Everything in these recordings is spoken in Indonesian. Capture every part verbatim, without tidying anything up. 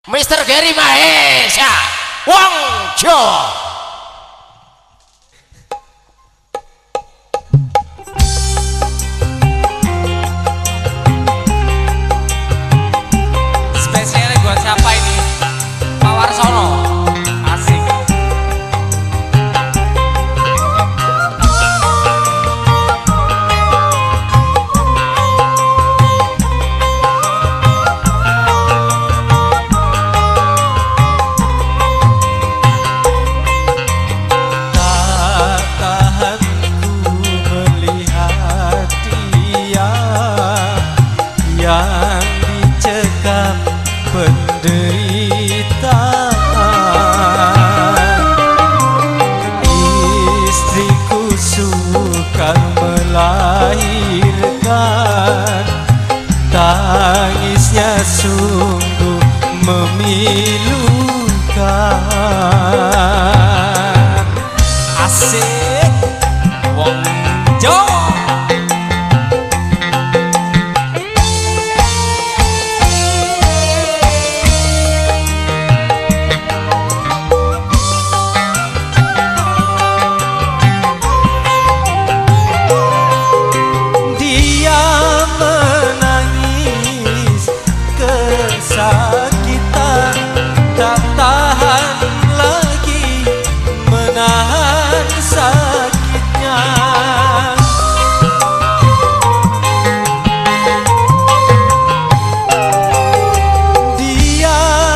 Mister Gary Mahesa Wong Jawa. Spesialnya buat siapa ini? Pak Warsono. Asik. Yang dicekam penderitaan, istriku sukar melahirkan, tangisnya sungguh memilukan. Asik. Wong Jawa. Sakitan tak tahan lagi menahan sakitnya. Dia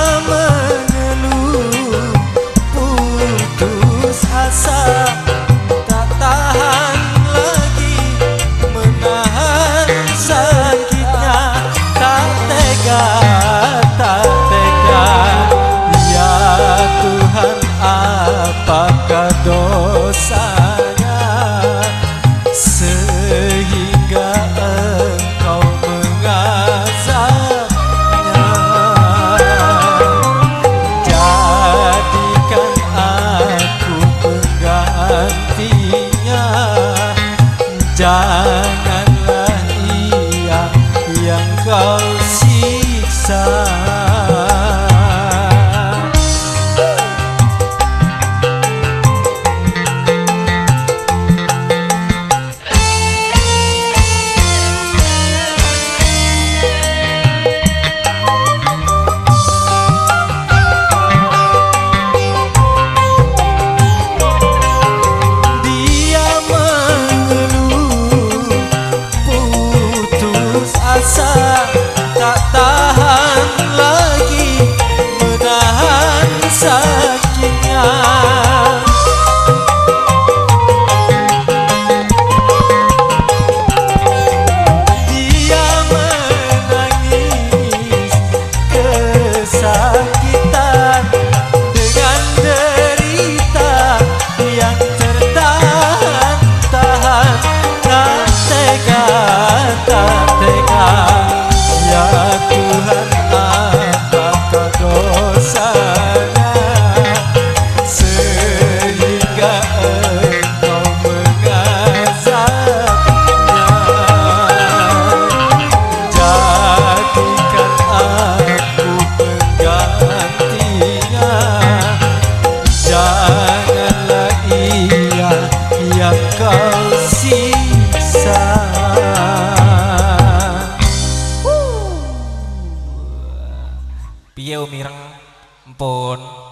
mengeluh putus asa, tak tahan lagi menahan sakitnya, tak tega. Apakah dosanya sehingga engkau mengazabnya? Jadikan aku penggantinya, janganlah ia yang kau siksa. Tak tahan lagi menahan sakitnya. Dia menangis kesakitan dengan derita yang tertahan-tahan, tak tega, tak tega. Ya Tuhan, apakah dosanya sehingga engkau mengazabnya? Jadikan aku penggantinya, janganlah ia yang kau siksa. Piye umireng mpun.